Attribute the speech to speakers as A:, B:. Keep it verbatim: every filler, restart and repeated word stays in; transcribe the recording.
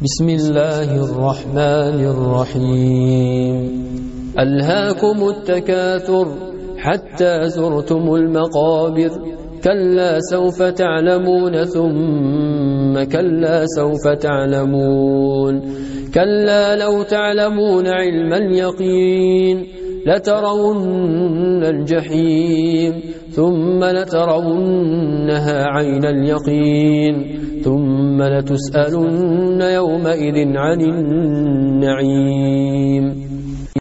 A: بسم الله الرحمن الرحيم ألهاكم التكاثر حتى زرتم المقابر كلا سوف تعلمون ثم كلا سوف تعلمون كلا لو تعلمون علم اليقين لترون الجحيم ثم لترونها عين اليقين ثم لتسألن يومئذ عن النعيم